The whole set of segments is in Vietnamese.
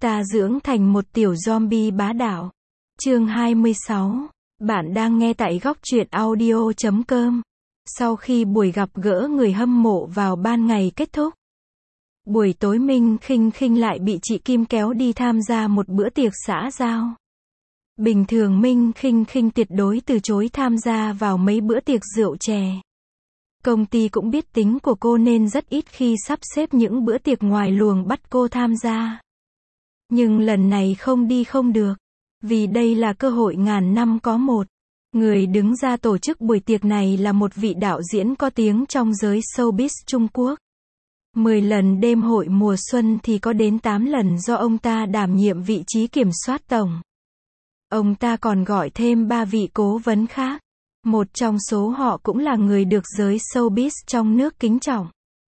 Ta dưỡng thành một tiểu zombie bá đạo. Chương 26. Bạn đang nghe tại góc truyện audio.com. Sau khi buổi gặp gỡ người hâm mộ vào ban ngày kết thúc, buổi tối Minh Khinh Khinh lại bị chị Kim kéo đi tham gia một bữa tiệc xã giao. Bình thường Minh Khinh Khinh tuyệt đối từ chối tham gia vào mấy bữa tiệc rượu chè. Công ty cũng biết tính của cô nên rất ít khi sắp xếp những bữa tiệc ngoài luồng bắt cô tham gia. Nhưng lần này không đi không được, vì đây là cơ hội ngàn năm có một. Người đứng ra tổ chức buổi tiệc này là một vị đạo diễn có tiếng trong giới showbiz Trung Quốc. 10 lần đêm hội mùa xuân thì có đến 8 lần do ông ta đảm nhiệm vị trí kiểm soát tổng. Ông ta còn gọi thêm 3 vị cố vấn khác. Một trong số họ cũng là người được giới showbiz trong nước kính trọng.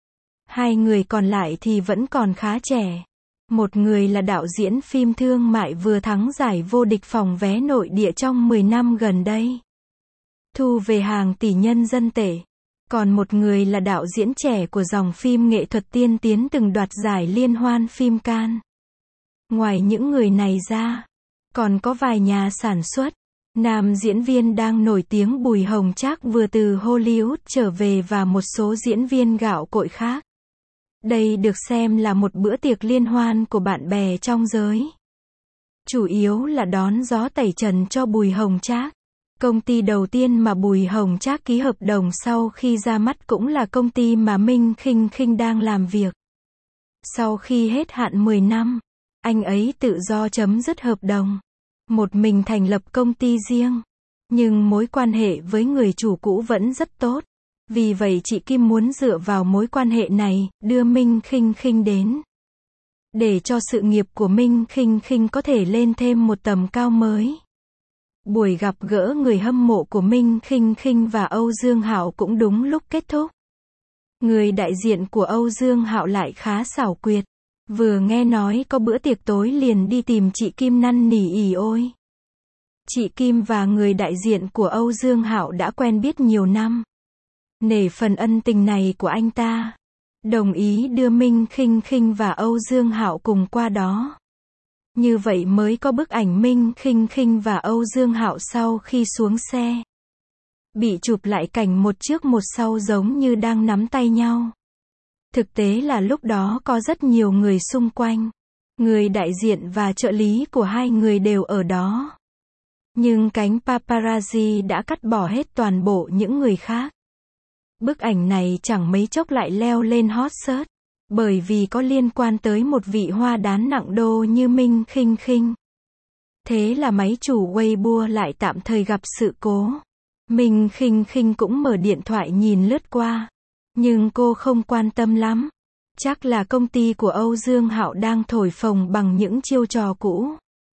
2 người còn lại thì vẫn còn khá trẻ. Một người là đạo diễn phim thương mại vừa thắng giải vô địch phòng vé nội địa trong 10 năm gần đây, thu về hàng tỷ nhân dân tệ. Còn một người là đạo diễn trẻ của dòng phim nghệ thuật tiên tiến từng đoạt giải liên hoan phim Cannes. Ngoài những người này ra, còn có vài nhà sản xuất. Nam diễn viên đang nổi tiếng Bùi Hồng Trác vừa từ Hollywood trở về và một số diễn viên gạo cội khác. Đây được xem là một bữa tiệc liên hoan của bạn bè trong giới. Chủ yếu là đón gió tẩy trần cho Bùi Hồng Trác. Công ty đầu tiên mà Bùi Hồng Trác ký hợp đồng sau khi ra mắt cũng là công ty mà Minh Khinh Khinh đang làm việc. Sau khi hết hạn 10 năm, anh ấy tự do chấm dứt hợp đồng, một mình thành lập công ty riêng. Nhưng mối quan hệ với người chủ cũ vẫn rất tốt. Vì vậy chị Kim muốn dựa vào mối quan hệ này, đưa Minh Khinh Khinh đến. Để cho sự nghiệp của Minh Khinh Khinh có thể lên thêm một tầm cao mới. Buổi gặp gỡ người hâm mộ của Minh Khinh Khinh và Âu Dương Hạo cũng đúng lúc kết thúc. Người đại diện của Âu Dương Hạo lại khá xảo quyệt. Vừa nghe nói có bữa tiệc tối liền đi tìm chị Kim năn nỉ ỉ ôi. Chị Kim và người đại diện của Âu Dương Hạo đã quen biết nhiều năm. Nể phần ân tình này của anh ta, đồng ý đưa Minh Khinh Khinh và Âu Dương Hạo cùng qua đó. Như vậy mới có bức ảnh Minh Khinh Khinh và Âu Dương Hạo sau khi xuống xe. Bị chụp lại cảnh một trước một sau giống như đang nắm tay nhau. Thực tế là lúc đó có rất nhiều người xung quanh. Người đại diện và trợ lý của hai người đều ở đó. Nhưng cánh paparazzi đã cắt bỏ hết toàn bộ những người khác. Bức ảnh này chẳng mấy chốc lại leo lên hot search, bởi vì có liên quan tới một vị hoa đán nặng đô như Minh Khinh Khinh. Thế là máy chủ Weibo lại tạm thời gặp sự cố. Minh Khinh Khinh cũng mở điện thoại nhìn lướt qua, nhưng cô không quan tâm lắm. Chắc là công ty của Âu Dương Hạo đang thổi phồng bằng những chiêu trò cũ,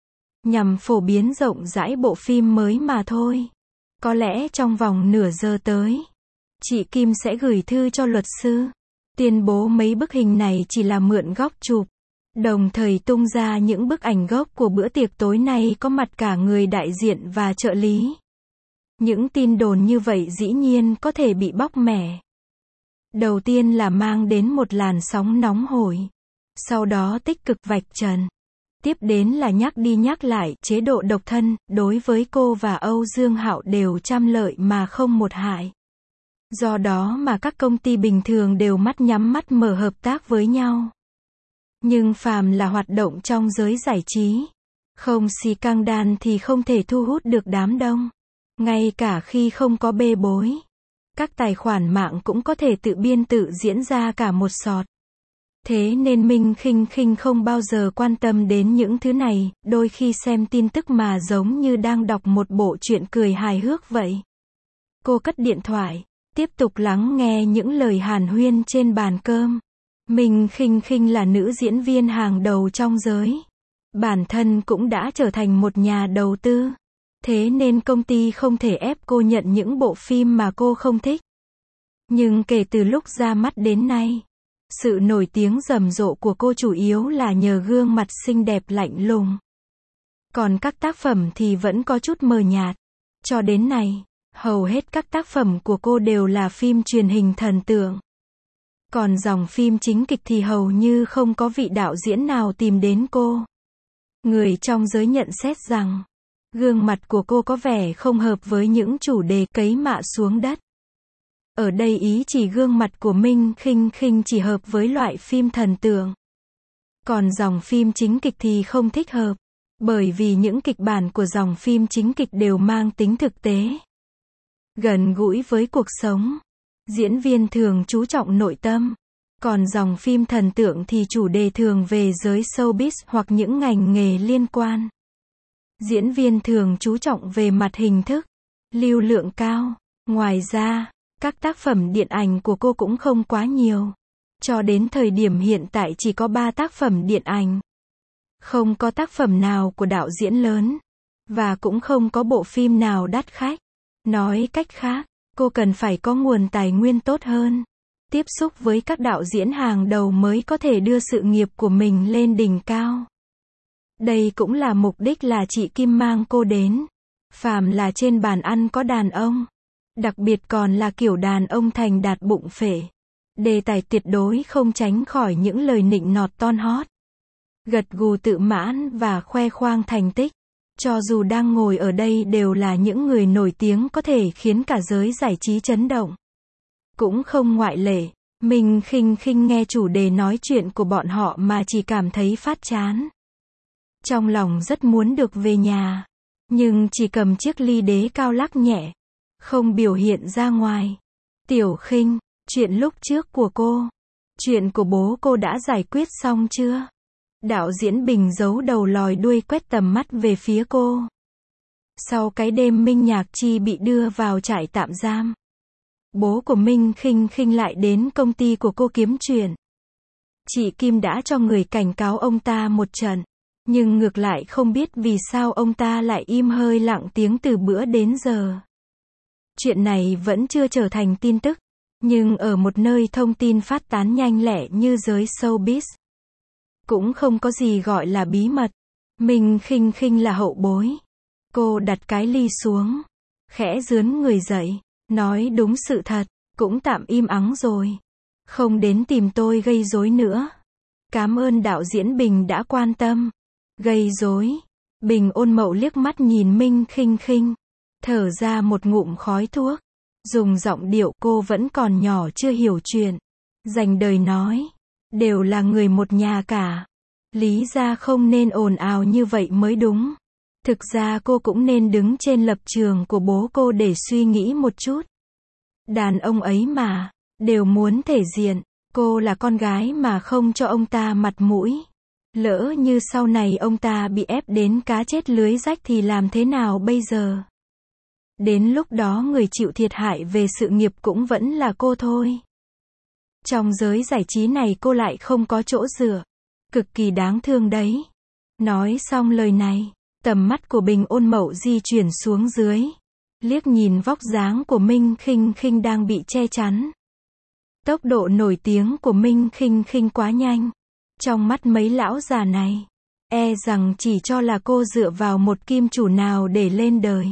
nhằm phổ biến rộng rãi bộ phim mới mà thôi. Có lẽ trong vòng nửa giờ tới, chị Kim sẽ gửi thư cho luật sư, tuyên bố mấy bức hình này chỉ là mượn góc chụp, đồng thời tung ra những bức ảnh gốc của bữa tiệc tối nay có mặt cả người đại diện và trợ lý. Những tin đồn như vậy dĩ nhiên có thể bị bóc mẻ. Đầu tiên là mang đến một làn sóng nóng hổi, sau đó tích cực vạch trần. Tiếp đến là nhắc đi nhắc lại, chế độ độc thân, đối với cô và Âu Dương Hạo đều trăm lợi mà không một hại. Do đó mà các công ty bình thường đều mắt nhắm mắt mở hợp tác với nhau. Nhưng phàm là hoạt động trong giới giải trí, không xì căng đan thì không thể thu hút được đám đông. Ngay cả khi không có bê bối, các tài khoản mạng cũng có thể tự biên tự diễn ra cả một sọt. Thế nên Minh Khinh Khinh không bao giờ quan tâm đến những thứ này, đôi khi xem tin tức mà giống như đang đọc một bộ truyện cười hài hước vậy. Cô cất điện thoại, tiếp tục lắng nghe những lời hàn huyên trên bàn cơm. Minh Khinh Khinh là nữ diễn viên hàng đầu trong giới. Bản thân cũng đã trở thành một nhà đầu tư. Thế nên công ty không thể ép cô nhận những bộ phim mà cô không thích. Nhưng kể từ lúc ra mắt đến nay, sự nổi tiếng rầm rộ của cô chủ yếu là nhờ gương mặt xinh đẹp lạnh lùng. Còn các tác phẩm thì vẫn có chút mờ nhạt. Cho đến nay, hầu hết các tác phẩm của cô đều là phim truyền hình thần tượng. Còn dòng phim chính kịch thì hầu như không có vị đạo diễn nào tìm đến cô. Người trong giới nhận xét rằng, gương mặt của cô có vẻ không hợp với những chủ đề cấy mạ xuống đất. Ở đây ý chỉ gương mặt của Minh Khinh Khinh chỉ hợp với loại phim thần tượng. Còn dòng phim chính kịch thì không thích hợp, bởi vì những kịch bản của dòng phim chính kịch đều mang tính thực tế, gần gũi với cuộc sống. Diễn viên thường chú trọng nội tâm, còn dòng phim thần tượng thì chủ đề thường về giới showbiz hoặc những ngành nghề liên quan. Diễn viên thường chú trọng về mặt hình thức, lưu lượng cao. Ngoài ra, các tác phẩm điện ảnh của cô cũng không quá nhiều. Cho đến thời điểm hiện tại chỉ có 3 tác phẩm điện ảnh. Không có tác phẩm nào của đạo diễn lớn, và cũng không có bộ phim nào đắt khách. Nói cách khác, cô cần phải có nguồn tài nguyên tốt hơn, tiếp xúc với các đạo diễn hàng đầu mới có thể đưa sự nghiệp của mình lên đỉnh cao. Đây cũng là mục đích là chị Kim mang cô đến. Phàm là trên bàn ăn có đàn ông, đặc biệt còn là kiểu đàn ông thành đạt bụng phệ. Đề tài tuyệt đối không tránh khỏi những lời nịnh nọt ton hót, gật gù tự mãn và khoe khoang thành tích. Cho dù đang ngồi ở đây đều là những người nổi tiếng có thể khiến cả giới giải trí chấn động. Cũng không ngoại lệ, Minh Khinh Khinh nghe chủ đề nói chuyện của bọn họ mà chỉ cảm thấy phát chán. Trong lòng rất muốn được về nhà, nhưng chỉ cầm chiếc ly đế cao lắc nhẹ, không biểu hiện ra ngoài. Tiểu Khinh, chuyện lúc trước của cô, chuyện của bố cô đã giải quyết xong chưa? Đạo diễn Bình giấu đầu lòi đuôi quét tầm mắt về phía cô. Sau cái đêm Minh Nhạc Chi bị đưa vào trại tạm giam, bố của Minh Khinh Khinh lại đến công ty của cô kiếm chuyện. Chị Kim đã cho người cảnh cáo ông ta một trận, nhưng ngược lại không biết vì sao ông ta lại im hơi lặng tiếng từ bữa đến giờ. Chuyện này vẫn chưa trở thành tin tức, nhưng ở một nơi thông tin phát tán nhanh lẹ như giới showbiz, cũng không có gì gọi là bí mật. Minh Khinh Khinh là hậu bối. Cô đặt cái ly xuống, khẽ rướn người dậy, nói đúng sự thật, cũng tạm im ắng rồi. Không đến tìm tôi gây rối nữa. Cảm ơn đạo diễn Bình đã quan tâm. Gây rối. Bình ôn mậu liếc mắt nhìn Minh Khinh Khinh, thở ra một ngụm khói thuốc, dùng giọng điệu cô vẫn còn nhỏ chưa hiểu chuyện, dành đời nói, đều là người một nhà cả. Lý ra không nên ồn ào như vậy mới đúng. Thực ra cô cũng nên đứng trên lập trường của bố cô để suy nghĩ một chút. Đàn ông ấy mà, đều muốn thể diện, cô là con gái mà không cho ông ta mặt mũi. Lỡ như sau này ông ta bị ép đến cá chết lưới rách thì làm thế nào bây giờ? Đến lúc đó người chịu thiệt hại về sự nghiệp cũng vẫn là cô thôi. Trong giới giải trí này cô lại không có chỗ dựa. Cực kỳ đáng thương đấy. Nói xong lời này, tầm mắt của Bình ôn mậu di chuyển xuống dưới, liếc nhìn vóc dáng của Minh Khinh Khinh đang bị che chắn. Tốc độ nổi tiếng của Minh Khinh Khinh quá nhanh. Trong mắt mấy lão già này, e rằng chỉ cho là cô dựa vào một kim chủ nào để lên đời.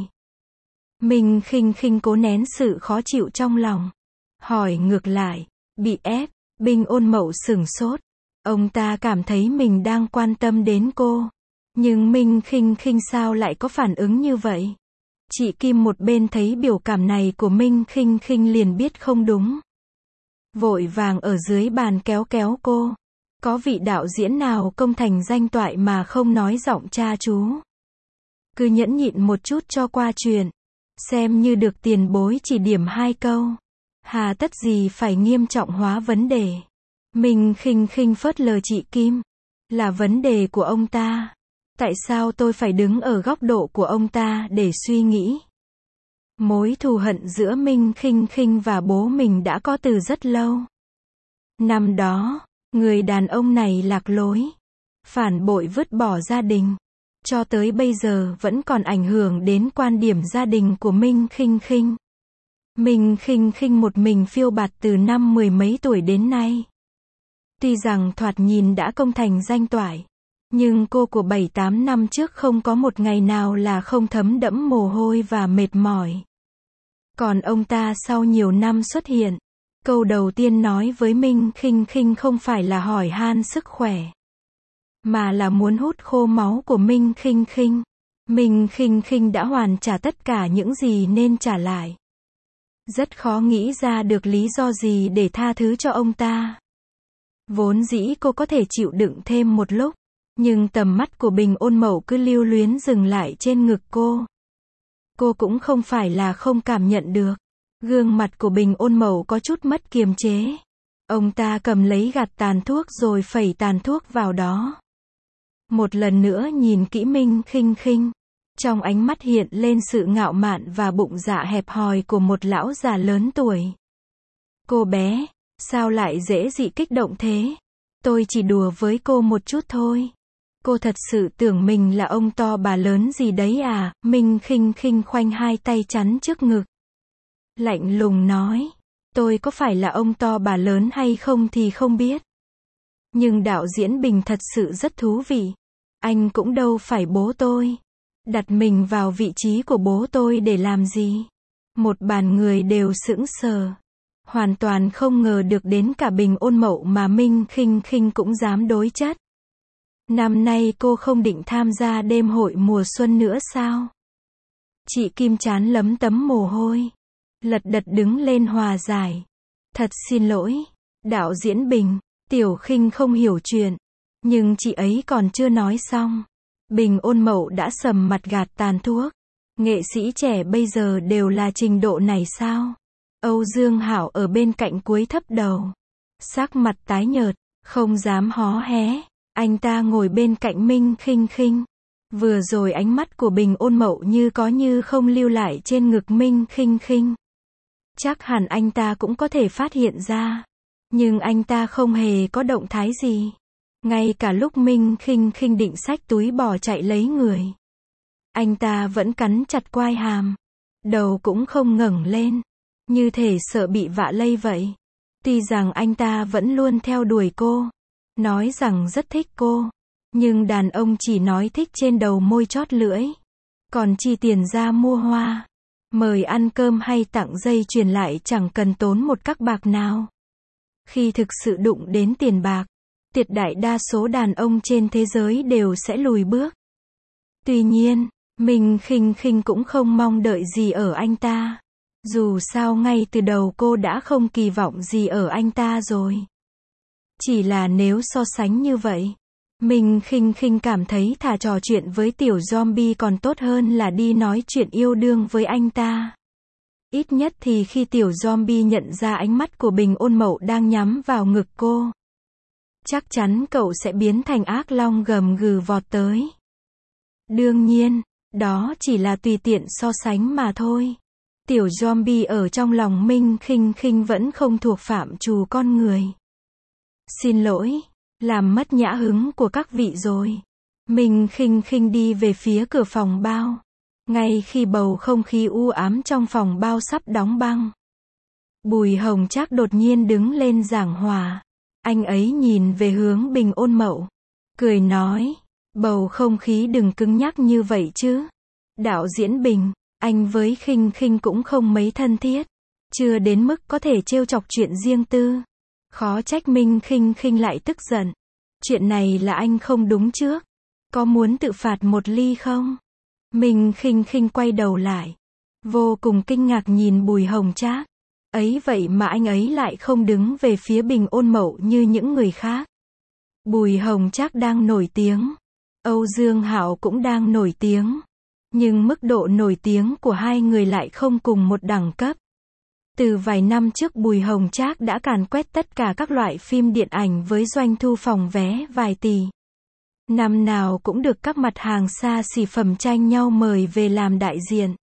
Minh Khinh Khinh cố nén sự khó chịu trong lòng, hỏi ngược lại, bị ép? Bình ôn mậu sửng sốt. Ông ta cảm thấy mình đang quan tâm đến cô, nhưng Minh Khinh Khinh sao lại có phản ứng như vậy? Chị Kim một bên thấy biểu cảm này của Minh Khinh Khinh liền biết không đúng, vội vàng ở dưới bàn kéo kéo cô. Có vị đạo diễn nào công thành danh toại mà không nói giọng cha chú? Cứ nhẫn nhịn một chút cho qua chuyện, xem như được tiền bối chỉ điểm 2 câu. Hà tất gì phải nghiêm trọng hóa vấn đề. Minh Khinh Khinh phớt lờ chị Kim. Là vấn đề của ông ta. Tại sao tôi phải đứng ở góc độ của ông ta để suy nghĩ? Mối thù hận giữa Minh Khinh Khinh và bố mình đã có từ rất lâu. Năm đó, người đàn ông này lạc lối, phản bội vứt bỏ gia đình, cho tới bây giờ vẫn còn ảnh hưởng đến quan điểm gia đình của Minh Khinh Khinh. Minh Khinh Khinh một mình phiêu bạt từ năm 10 mấy tuổi đến nay. Tuy rằng thoạt nhìn đã công thành danh toại, nhưng cô của 7-8 năm trước không có một ngày nào là không thấm đẫm mồ hôi và mệt mỏi. Còn ông ta sau nhiều năm xuất hiện, câu đầu tiên nói với Minh Khinh Khinh không phải là hỏi han sức khỏe, mà là muốn hút khô máu của Minh Khinh Khinh. Minh Khinh Khinh đã hoàn trả tất cả những gì nên trả lại. Rất khó nghĩ ra được lý do gì để tha thứ cho ông ta. Vốn dĩ cô có thể chịu đựng thêm một lúc, nhưng tầm mắt của Bình Ôn Mậu cứ lưu luyến dừng lại trên ngực cô. Cô cũng không phải là không cảm nhận được. Gương mặt của Bình Ôn Mậu có chút mất kiềm chế. Ông ta cầm lấy gạt tàn thuốc rồi phẩy tàn thuốc vào đó. Một lần nữa nhìn kỹ Minh Khinh Khinh. Trong ánh mắt hiện lên sự ngạo mạn và bụng dạ hẹp hòi của một lão già lớn tuổi. Cô bé, sao lại dễ dị kích động thế? Tôi chỉ đùa với cô một chút thôi. Cô thật sự tưởng mình là ông to bà lớn gì đấy à? Minh Khinh Khinh khoanh hai tay chắn trước ngực. Lạnh lùng nói, tôi có phải là ông to bà lớn hay không thì không biết. Nhưng đạo diễn Bình thật sự rất thú vị. Anh cũng đâu phải bố tôi. Đặt mình vào vị trí của bố tôi để làm gì? Một bàn người đều sững sờ. Hoàn toàn không ngờ được đến cả Bình Ôn Mậu mà Minh Khinh Khinh cũng dám đối chất. Năm nay cô không định tham gia đêm hội mùa xuân nữa sao? Chị Kim trán lấm tấm mồ hôi. Lật đật đứng lên hòa giải. Thật xin lỗi, đạo diễn Bình, Tiểu Khinh không hiểu chuyện. Nhưng chị ấy còn chưa nói xong. Bình Ôn Mậu đã sầm mặt gạt tàn thuốc. Nghệ sĩ trẻ bây giờ đều là trình độ này sao? Âu Dương Hảo ở bên cạnh cúi thấp đầu. Sắc mặt tái nhợt, không dám hó hé. Anh ta ngồi bên cạnh Minh Khinh Khinh. Vừa rồi ánh mắt của Bình Ôn Mậu như có như không lưu lại trên ngực Minh Khinh Khinh. Chắc hẳn anh ta cũng có thể phát hiện ra. Nhưng anh ta không hề có động thái gì. Ngay cả lúc Minh Khinh Khinh định xách túi bỏ chạy lấy người. Anh ta vẫn cắn chặt quai hàm. Đầu cũng không ngẩng lên. Như thể sợ bị vạ lây vậy. Tuy rằng anh ta vẫn luôn theo đuổi cô. Nói rằng rất thích cô. Nhưng đàn ông chỉ nói thích trên đầu môi chót lưỡi. Còn chi tiền ra mua hoa, mời ăn cơm hay tặng dây chuyền lại chẳng cần tốn một các bạc nào. Khi thực sự đụng đến tiền bạc, tuyệt đại đa số đàn ông trên thế giới đều sẽ lùi bước. Tuy nhiên, Minh Khinh Khinh cũng không mong đợi gì ở anh ta. Dù sao ngay từ đầu cô đã không kỳ vọng gì ở anh ta rồi. Chỉ là nếu so sánh như vậy, Minh Khinh Khinh cảm thấy thà trò chuyện với tiểu zombie còn tốt hơn là đi nói chuyện yêu đương với anh ta. Ít nhất thì khi tiểu zombie nhận ra ánh mắt của Bình Ôn Mậu đang nhắm vào ngực cô, chắc chắn cậu sẽ biến thành ác long gầm gừ vọt tới. Đương nhiên, đó chỉ là tùy tiện so sánh mà thôi. Tiểu zombie ở trong lòng Minh Khinh Khinh vẫn không thuộc phạm trù con người. Xin lỗi, làm mất nhã hứng của các vị rồi. Minh Khinh Khinh đi về phía cửa phòng bao. Ngay khi bầu không khí u ám trong phòng bao sắp đóng băng, Bùi Hồng Trác đột nhiên đứng lên giảng hòa. Anh ấy nhìn về hướng Bình Ôn Mậu, cười nói, bầu không khí đừng cứng nhắc như vậy chứ. Đạo diễn Bình, anh với Khinh Khinh cũng không mấy thân thiết, chưa đến mức có thể trêu chọc chuyện riêng tư. Khó trách Minh Khinh Khinh lại tức giận. Chuyện này là anh không đúng trước. Có muốn tự phạt một ly không? Minh Khinh Khinh quay đầu lại, vô cùng kinh ngạc nhìn Bùi Hồng Trác. Ấy vậy mà anh ấy lại không đứng về phía Bình Ôn Mậu như những người khác. Bùi Hồng Trác đang nổi tiếng. Âu Dương Hạo cũng đang nổi tiếng. Nhưng mức độ nổi tiếng của hai người lại không cùng một đẳng cấp. Từ vài năm trước Bùi Hồng Trác đã càn quét tất cả các loại phim điện ảnh với doanh thu phòng vé vài tỷ. Năm nào cũng được các mặt hàng xa xỉ phẩm tranh nhau mời về làm đại diện.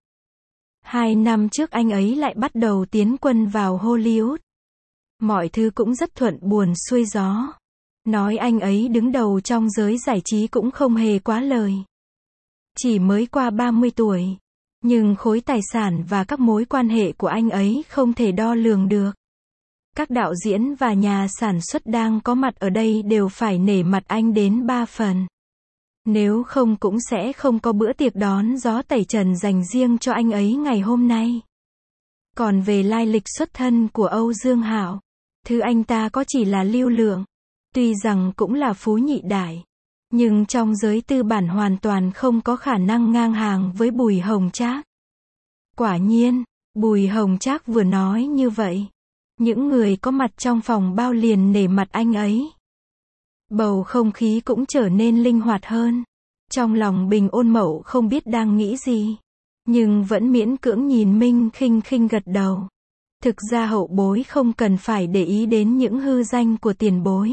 2 năm trước anh ấy lại bắt đầu tiến quân vào Hollywood. Mọi thứ cũng rất thuận buồm xuôi gió. Nói anh ấy đứng đầu trong giới giải trí cũng không hề quá lời. Chỉ mới qua 30 tuổi. Nhưng khối tài sản và các mối quan hệ của anh ấy không thể đo lường được. Các đạo diễn và nhà sản xuất đang có mặt ở đây đều phải nể mặt anh đến 3 phần. Nếu không cũng sẽ không có bữa tiệc đón gió tẩy trần dành riêng cho anh ấy ngày hôm nay. Còn về lai lịch xuất thân của Âu Dương Hạo, thứ anh ta có chỉ là lưu lượng. Tuy rằng cũng là phú nhị đại. Nhưng trong giới tư bản hoàn toàn không có khả năng ngang hàng với Bùi Hồng Trác. Quả nhiên, Bùi Hồng Trác vừa nói như vậy, những người có mặt trong phòng bao liền nể mặt anh ấy. Bầu không khí cũng trở nên linh hoạt hơn. Trong lòng Bình Ôn Mậu không biết đang nghĩ gì, nhưng vẫn miễn cưỡng nhìn Minh Khinh Khinh gật đầu. Thực ra hậu bối không cần phải để ý đến những hư danh của tiền bối.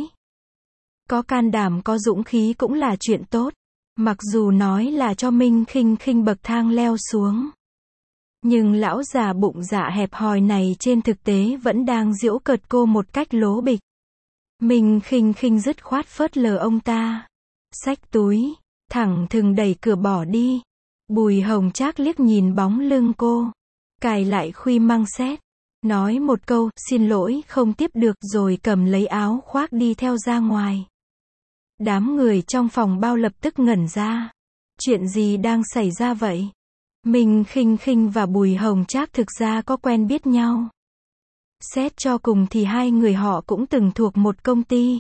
Có can đảm có dũng khí cũng là chuyện tốt. Mặc dù nói là cho Minh Khinh Khinh bậc thang leo xuống. Nhưng lão già bụng dạ hẹp hòi này trên thực tế vẫn đang giễu cợt cô một cách lố bịch. Minh Khinh Khinh dứt khoát phớt lờ ông ta. Xách túi, thẳng thừng đẩy cửa bỏ đi. Bùi Hồng Trác liếc nhìn bóng lưng cô. Cài lại khuy măng xét. Nói một câu, xin lỗi không tiếp được rồi cầm lấy áo khoác đi theo ra ngoài. Đám người trong phòng bao lập tức ngẩn ra. Chuyện gì đang xảy ra vậy? Minh Khinh Khinh và Bùi Hồng Trác thực ra có quen biết nhau. Xét cho cùng thì hai người họ cũng từng thuộc một công ty.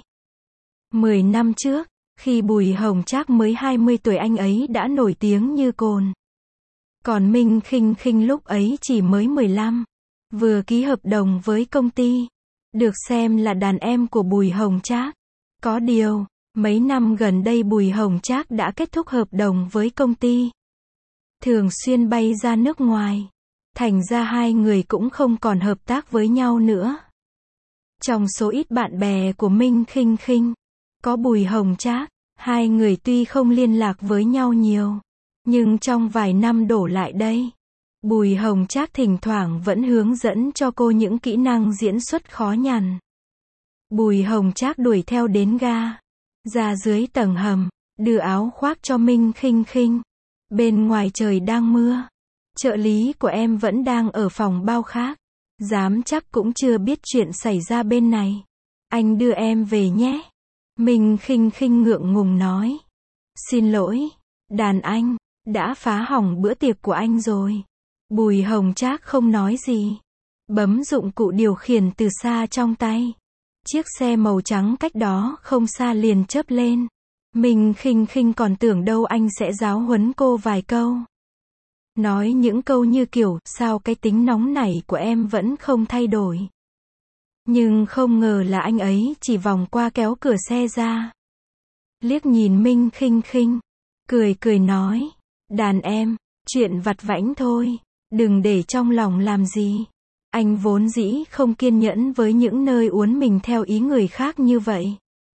10 năm trước, khi Bùi Hồng Trác mới 20 tuổi anh ấy đã nổi tiếng như cồn. Còn Minh Khinh Khinh lúc ấy chỉ mới 15. Vừa ký hợp đồng với công ty. Được xem là đàn em của Bùi Hồng Trác. Có điều, mấy năm gần đây Bùi Hồng Trác đã kết thúc hợp đồng với công ty. Thường xuyên bay ra nước ngoài. Thành ra hai người cũng không còn hợp tác với nhau nữa. Trong số ít bạn bè của Minh Khinh Khinh, có Bùi Hồng Trác. Hai người tuy không liên lạc với nhau nhiều, nhưng trong vài năm đổ lại đây, Bùi Hồng Trác thỉnh thoảng vẫn hướng dẫn cho cô những kỹ năng diễn xuất khó nhằn. Bùi Hồng Trác đuổi theo đến ga, ra dưới tầng hầm, đưa áo khoác cho Minh Khinh Khinh. Bên ngoài trời đang mưa. Trợ lý của em vẫn đang ở phòng bao khác. Dám chắc cũng chưa biết chuyện xảy ra bên này. Anh đưa em về nhé. Minh Khinh Khinh ngượng ngùng nói. Xin lỗi, đàn anh, đã phá hỏng bữa tiệc của anh rồi. Bùi Hồng Trác không nói gì. Bấm dụng cụ điều khiển từ xa trong tay. Chiếc xe màu trắng cách đó không xa liền chớp lên. Minh Khinh Khinh còn tưởng đâu anh sẽ giáo huấn cô vài câu. Nói những câu như kiểu, sao cái tính nóng nảy của em vẫn không thay đổi. Nhưng không ngờ là anh ấy chỉ vòng qua kéo cửa xe ra. Liếc nhìn Minh Khinh Khinh, cười cười nói, đàn em, chuyện vặt vãnh thôi, đừng để trong lòng làm gì. Anh vốn dĩ không kiên nhẫn với những nơi uốn mình theo ý người khác như vậy.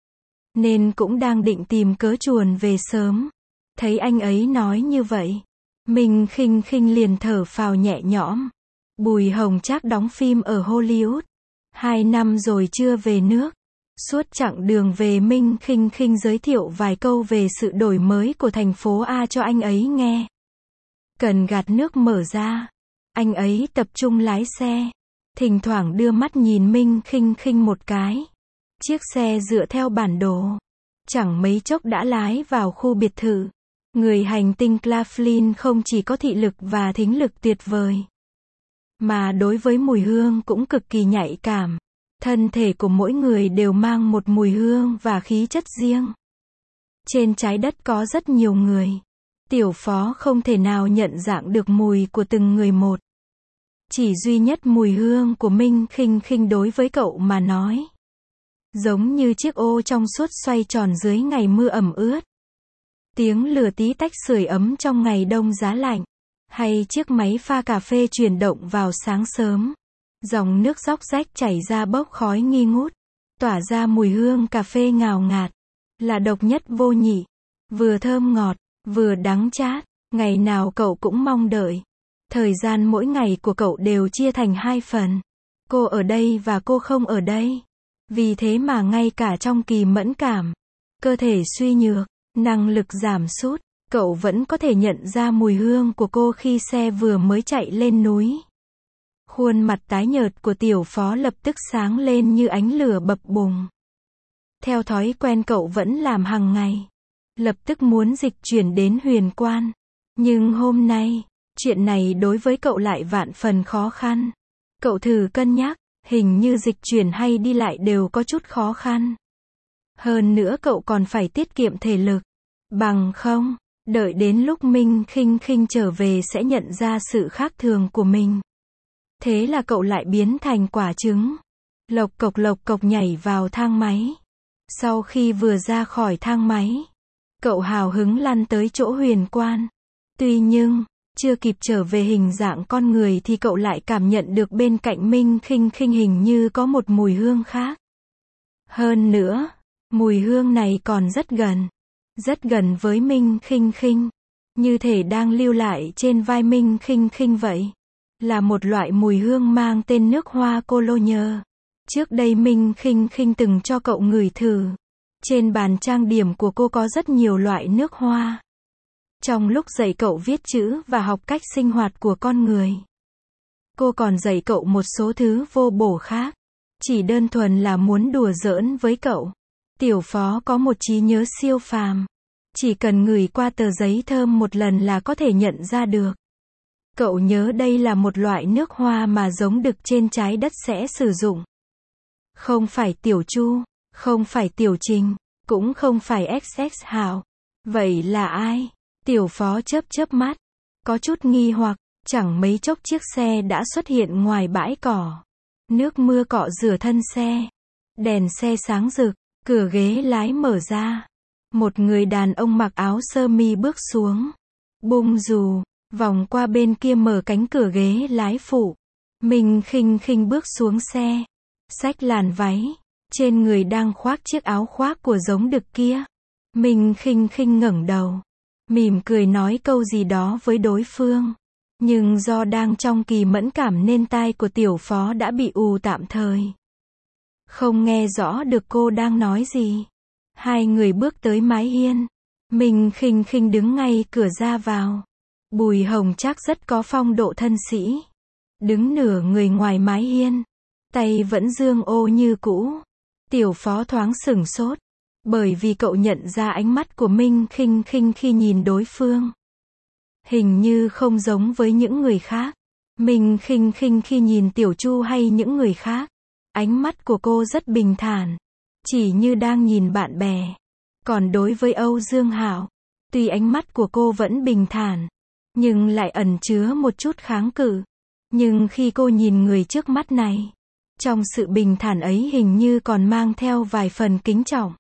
Nên cũng đang định tìm cớ chuồn về sớm. Thấy anh ấy nói như vậy, Minh Khinh Khinh liền thở phào nhẹ nhõm. Bùi Hồng Trác đóng phim ở Hollywood. 2 năm rồi chưa về nước. Suốt chặng đường về Minh Khinh Khinh giới thiệu vài câu về sự đổi mới của thành phố A cho anh ấy nghe. Cần gạt nước mở ra. Anh ấy tập trung lái xe. Thỉnh thoảng đưa mắt nhìn Minh Khinh Khinh một cái. Chiếc xe dựa theo bản đồ. Chẳng mấy chốc đã lái vào khu biệt thự. Người hành tinh Claflin không chỉ có thị lực và thính lực tuyệt vời, mà đối với mùi hương cũng cực kỳ nhạy cảm. Thân thể của mỗi người đều mang một mùi hương và khí chất riêng. Trên trái đất có rất nhiều người. Tiểu Phó không thể nào nhận dạng được mùi của từng người một. Chỉ duy nhất mùi hương của Minh Khinh Khinh đối với cậu mà nói. Giống như chiếc ô trong suốt xoay tròn dưới ngày mưa ẩm ướt. Tiếng lửa tí tách sưởi ấm trong ngày đông giá lạnh. Hay chiếc máy pha cà phê chuyển động vào sáng sớm. Dòng nước róc rách chảy ra bốc khói nghi ngút. Tỏa ra mùi hương cà phê ngào ngạt. Là độc nhất vô nhị. Vừa thơm ngọt, vừa đắng chát. Ngày nào cậu cũng mong đợi. Thời gian mỗi ngày của cậu đều chia thành 2 phần. Cô ở đây và cô không ở đây. Vì thế mà ngay cả trong kỳ mẫn cảm, cơ thể suy nhược, năng lực giảm sút, cậu vẫn có thể nhận ra mùi hương của cô khi xe vừa mới chạy lên núi. Khuôn mặt tái nhợt của Tiểu Phó lập tức sáng lên như ánh lửa bập bùng. Theo thói quen cậu vẫn làm hàng ngày. Lập tức muốn dịch chuyển đến Huyền Quan. Nhưng hôm nay, chuyện này đối với cậu lại vạn phần khó khăn. Cậu thử cân nhắc, hình như dịch chuyển hay đi lại đều có chút khó khăn. Hơn nữa cậu còn phải tiết kiệm thể lực. Bằng không, đợi đến lúc Minh Khinh Khinh trở về sẽ nhận ra sự khác thường của mình. Thế là cậu lại biến thành quả trứng. Lộc cộc nhảy vào thang máy. Sau khi vừa ra khỏi thang máy, cậu hào hứng lăn tới chỗ huyền quan. Tuy nhưng, chưa kịp trở về hình dạng con người thì cậu lại cảm nhận được bên cạnh Minh Khinh Khinh hình như có một mùi hương khác. Hơn nữa, mùi hương này còn rất gần với Minh Khinh Khinh, như thể đang lưu lại trên vai Minh Khinh Khinh vậy. Là một loại mùi hương mang tên nước hoa cologne. Trước đây Minh Khinh Khinh từng cho cậu ngửi thử. Trên bàn trang điểm của cô có rất nhiều loại nước hoa. Trong lúc dạy cậu viết chữ và học cách sinh hoạt của con người, cô còn dạy cậu một số thứ vô bổ khác. Chỉ đơn thuần là muốn đùa giỡn với cậu. Tiểu Phó có một trí nhớ siêu phàm. Chỉ cần ngửi qua tờ giấy thơm một lần là có thể nhận ra được. Cậu nhớ đây là một loại nước hoa mà giống đực trên trái đất sẽ sử dụng. Không phải Tiểu Chu, không phải Tiểu Trình, cũng không phải XX Hào. Vậy là ai? Tiểu Phó chớp mắt, có chút nghi hoặc, chẳng mấy chốc chiếc xe đã xuất hiện ngoài bãi cỏ. Nước mưa cọ rửa thân xe. Đèn xe sáng rực, cửa ghế lái mở ra. Một người đàn ông mặc áo sơ mi bước xuống. Bung dù, vòng qua bên kia mở cánh cửa ghế lái phụ. Minh Khinh Khinh bước xuống xe. Xách làn váy. Trên người đang khoác chiếc áo khoác của giống đực kia. Minh Khinh Khinh ngẩng đầu. Mỉm cười nói câu gì đó với đối phương. Nhưng do đang trong kỳ mẫn cảm nên tai của Tiểu Phó đã bị ù tạm thời. Không nghe rõ được cô đang nói gì. Hai người bước tới mái hiên. Minh Khinh Khinh đứng ngay cửa ra vào. Bùi Hồng Trác rất có phong độ thân sĩ. Đứng nửa người ngoài mái hiên. Tay vẫn giương ô như cũ. Tiểu Phó thoáng sửng sốt. Bởi vì cậu nhận ra ánh mắt của Minh Khinh Khinh khi nhìn đối phương. Hình như không giống với những người khác. Minh Khinh Khinh khi nhìn Tiểu Chu hay những người khác, ánh mắt của cô rất bình thản. Chỉ như đang nhìn bạn bè. Còn đối với Âu Dương Hạo, tuy ánh mắt của cô vẫn bình thản, nhưng lại ẩn chứa một chút kháng cự. Nhưng khi cô nhìn người trước mắt này, trong sự bình thản ấy hình như còn mang theo vài phần kính trọng,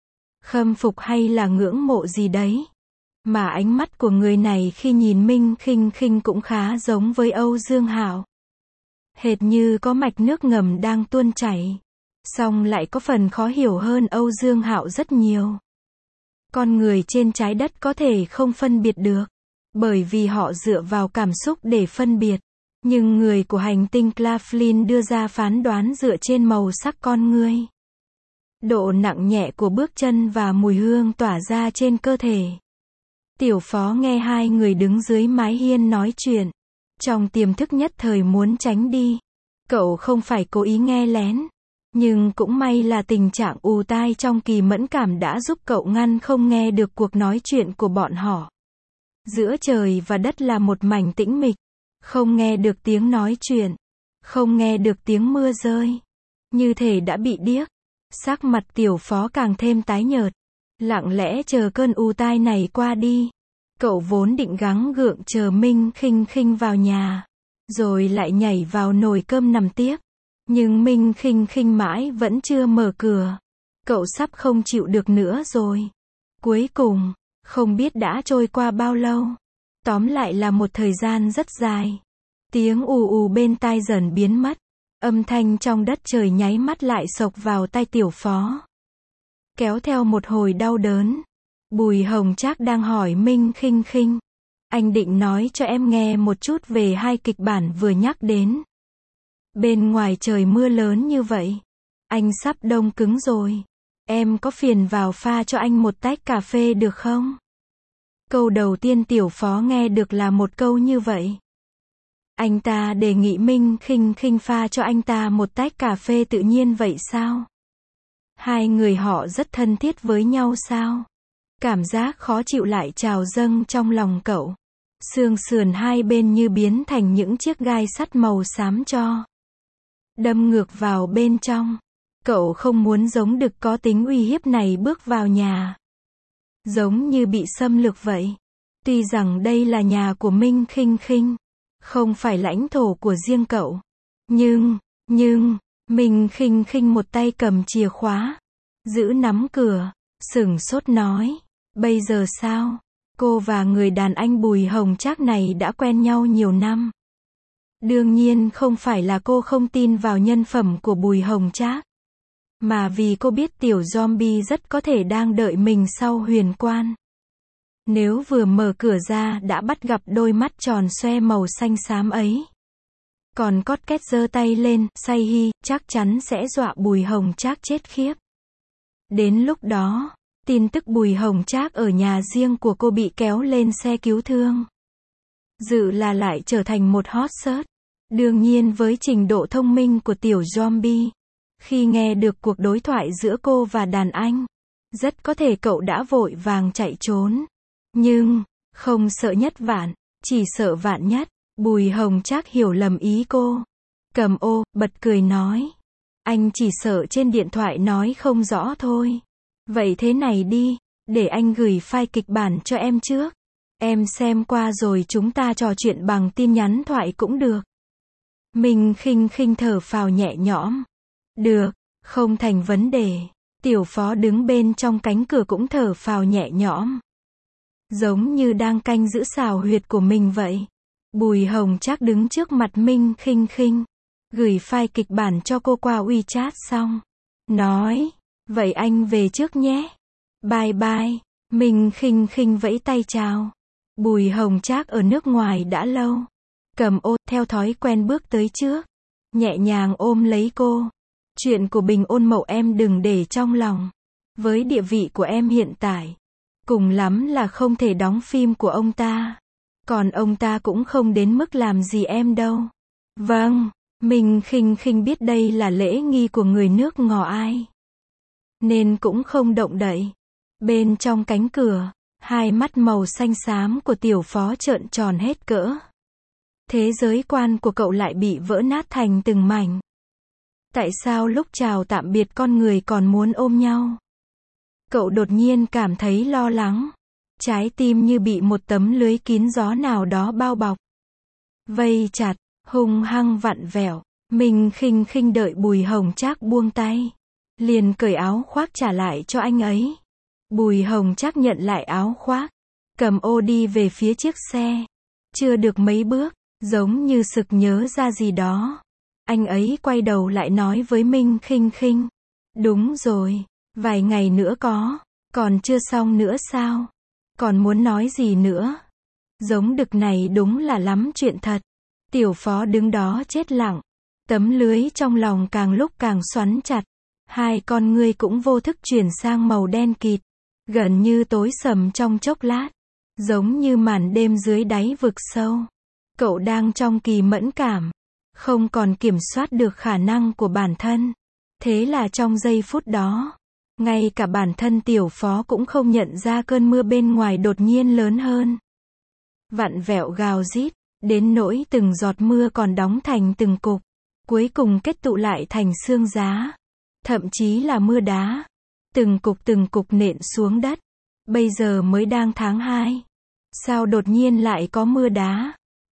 khâm phục hay là ngưỡng mộ gì đấy. Mà ánh mắt của người này khi nhìn Minh Khinh Khinh cũng khá giống với Âu Dương Hạo. Hệt như có mạch nước ngầm đang tuôn chảy. Song lại có phần khó hiểu hơn Âu Dương Hạo rất nhiều. Con người trên trái đất có thể không phân biệt được, bởi vì họ dựa vào cảm xúc để phân biệt. Nhưng người của hành tinh Claflin đưa ra phán đoán dựa trên màu sắc con người, độ nặng nhẹ của bước chân và mùi hương tỏa ra trên cơ thể. Tiểu Phó nghe hai người đứng dưới mái hiên nói chuyện. Trong tiềm thức nhất thời muốn tránh đi. Cậu không phải cố ý nghe lén. Nhưng cũng may là tình trạng ù tai trong kỳ mẫn cảm đã giúp cậu ngăn không nghe được cuộc nói chuyện của bọn họ. Giữa trời và đất là một mảnh tĩnh mịch. Không nghe được tiếng nói chuyện. Không nghe được tiếng mưa rơi. Như thể đã bị điếc. Sắc mặt Tiểu Phó càng thêm tái nhợt. Lặng lẽ chờ cơn ù tai này qua đi. Cậu vốn định gắng gượng chờ Minh Khinh Khinh vào nhà, rồi lại nhảy vào nồi cơm nằm tiếp. Nhưng Minh Khinh Khinh mãi vẫn chưa mở cửa. Cậu sắp không chịu được nữa rồi. Cuối cùng, không biết đã trôi qua bao lâu. Tóm lại là một thời gian rất dài. Tiếng ù ù bên tai dần biến mất. Âm thanh trong đất trời nháy mắt lại xộc vào tai Tiểu Phó. Kéo theo một hồi đau đớn. Bùi Hồng Trác đang hỏi Minh Khinh Khinh. Anh định nói cho em nghe một chút về hai kịch bản vừa nhắc đến. Bên ngoài trời mưa lớn như vậy. Anh sắp đông cứng rồi. Em có phiền vào pha cho anh một tách cà phê được không? Câu đầu tiên Tiểu Phó nghe được là một câu như vậy. Anh ta đề nghị Minh Khinh Khinh pha cho anh ta một tách cà phê tự nhiên vậy sao? Hai người họ rất thân thiết với nhau sao? Cảm giác khó chịu lại trào dâng trong lòng cậu. Xương sườn hai bên như biến thành những chiếc gai sắt màu xám cho. Đâm ngược vào bên trong. Cậu không muốn giống đực có tính uy hiếp này bước vào nhà. giống như bị xâm lược vậy. Tuy rằng đây là nhà của Minh Khinh Khinh, không phải lãnh thổ của riêng cậu. Nhưng, Minh Khinh Khinh một tay cầm chìa khóa, giữ nắm cửa, sửng sốt nói, bây giờ sao? Cô và người đàn anh Bùi Hồng Trác này đã quen nhau nhiều năm. Đương nhiên không phải là cô không tin vào nhân phẩm của Bùi Hồng Trác, mà vì cô biết tiểu zombie rất có thể đang đợi mình sau huyền quan. Nếu vừa mở cửa ra đã bắt gặp đôi mắt tròn xoe màu xanh xám ấy, còn cót két giơ tay lên, say hi, chắc chắn sẽ dọa Bùi Hồng Trác chết khiếp. Đến lúc đó, tin tức Bùi Hồng Trác ở nhà riêng của cô bị kéo lên xe cứu thương, dự là lại trở thành một hot search. Đương nhiên với trình độ thông minh của tiểu zombie, khi nghe được cuộc đối thoại giữa cô và đàn anh, rất có thể cậu đã vội vàng chạy trốn. Nhưng, không sợ nhất vạn, chỉ sợ vạn nhất. Bùi Hồng Trác hiểu lầm ý cô. Cầm ô, bật cười nói. Anh chỉ sợ trên điện thoại nói không rõ thôi. Vậy thế này đi, để anh gửi file kịch bản cho em trước. Em xem qua rồi chúng ta trò chuyện bằng tin nhắn thoại cũng được. Minh Khinh Khinh thở phào nhẹ nhõm. Được, không thành vấn đề. Tiểu Phó đứng bên trong cánh cửa cũng thở phào nhẹ nhõm, giống như đang canh giữ xào huyệt của mình vậy. Bùi Hồng Trác đứng trước mặt Minh Khinh Khinh, gửi file kịch bản cho cô qua WeChat xong, nói, vậy anh về trước nhé. Bye bye. Minh Khinh Khinh vẫy tay chào. Bùi Hồng Trác ở nước ngoài đã lâu, cầm ô, theo thói quen bước tới trước, nhẹ nhàng ôm lấy cô. Chuyện của Bình Ôn Mậu em đừng để trong lòng. Với địa vị của em hiện tại, cùng lắm là không thể đóng phim của ông ta. Còn ông ta cũng không đến mức làm gì em đâu. Vâng, Minh Khinh Khinh biết đây là lễ nghi của người nước Ngò Ai, nên cũng không động đậy. Bên trong cánh cửa, hai mắt màu xanh xám của Tiểu Phó trợn tròn hết cỡ. Thế giới quan của cậu lại bị vỡ nát thành từng mảnh. Tại sao lúc chào tạm biệt con người còn muốn ôm nhau? Cậu đột nhiên cảm thấy lo lắng. Trái tim như bị một tấm lưới kín gió nào đó bao bọc, vây chặt, hung hăng vặn vẹo. Minh Khinh Khinh đợi Bùi Hồng Trác buông tay, liền cởi áo khoác trả lại cho anh ấy. Bùi Hồng Trác nhận lại áo khoác, cầm ô đi về phía chiếc xe. Chưa được mấy bước, giống như sực nhớ ra gì đó, anh ấy quay đầu lại nói với Minh Khinh Khinh. Đúng rồi, vài ngày nữa còn chưa xong nữa sao? Còn muốn nói gì nữa? Giống đực này đúng là lắm chuyện thật. Tiểu Phó đứng đó chết lặng, tấm lưới trong lòng càng lúc càng xoắn chặt. Hai con ngươi cũng vô thức chuyển sang màu đen kịt, gần như tối sầm trong chốc lát, giống như màn đêm dưới đáy vực sâu. Cậu đang trong kỳ mẫn cảm, không còn kiểm soát được khả năng của bản thân. Thế là trong giây phút đó, ngay cả bản thân Tiểu Phó cũng không nhận ra cơn mưa bên ngoài đột nhiên lớn hơn. Vặn vẹo gào rít, đến nỗi từng giọt mưa còn đóng thành từng cục, cuối cùng kết tụ lại thành sương giá, thậm chí là mưa đá. Từng cục nện xuống đất. Bây giờ mới đang tháng 2. Sao đột nhiên lại có mưa đá?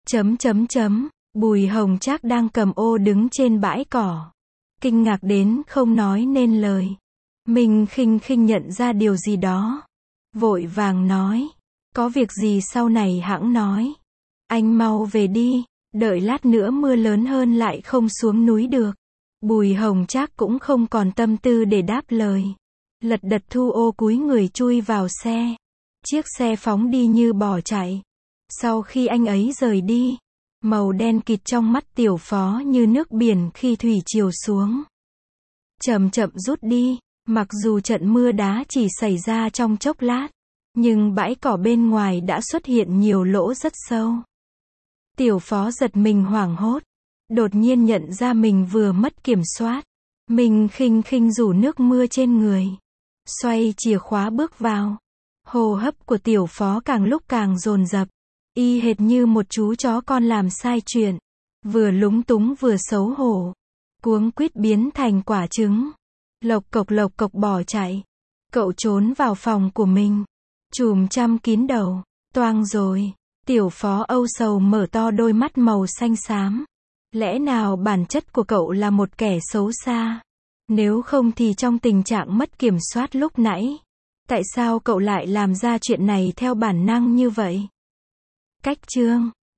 Bùi Hồng Trác đang cầm ô đứng trên bãi cỏ, kinh ngạc đến không nói nên lời. Minh Khinh Khinh nhận ra điều gì đó, vội vàng nói, có việc gì sau này hẵng nói. Anh mau về đi, đợi lát nữa mưa lớn hơn lại không xuống núi được. Bùi Hồng Trác cũng không còn tâm tư để đáp lời, lật đật thu ô cúi người chui vào xe. Chiếc xe phóng đi như bỏ chạy. Sau khi anh ấy rời đi, màu đen kịt trong mắt Tiểu Phó như nước biển khi thủy triều xuống, chậm chậm rút đi. Mặc dù trận mưa đá chỉ xảy ra trong chốc lát, nhưng bãi cỏ bên ngoài đã xuất hiện nhiều lỗ rất sâu. Tiểu Phó giật mình hoảng hốt, đột nhiên nhận ra mình vừa mất kiểm soát. Minh Khinh Khinh rủ nước mưa trên người, xoay chìa khóa bước vào. Hô hấp của Tiểu Phó càng lúc càng dồn dập, y hệt như một chú chó con làm sai chuyện, vừa lúng túng vừa xấu hổ, cuống quýt biến thành quả trứng, lộc cộc bỏ chạy. Cậu trốn vào phòng của mình, Chùm chăm kín đầu. Toang rồi. Tiểu Phó âu sầu mở to đôi mắt màu xanh xám. Lẽ nào bản chất của cậu là một kẻ xấu xa? Nếu không thì trong tình trạng mất kiểm soát lúc nãy, tại sao cậu lại làm ra chuyện này theo bản năng như vậy? Cách chương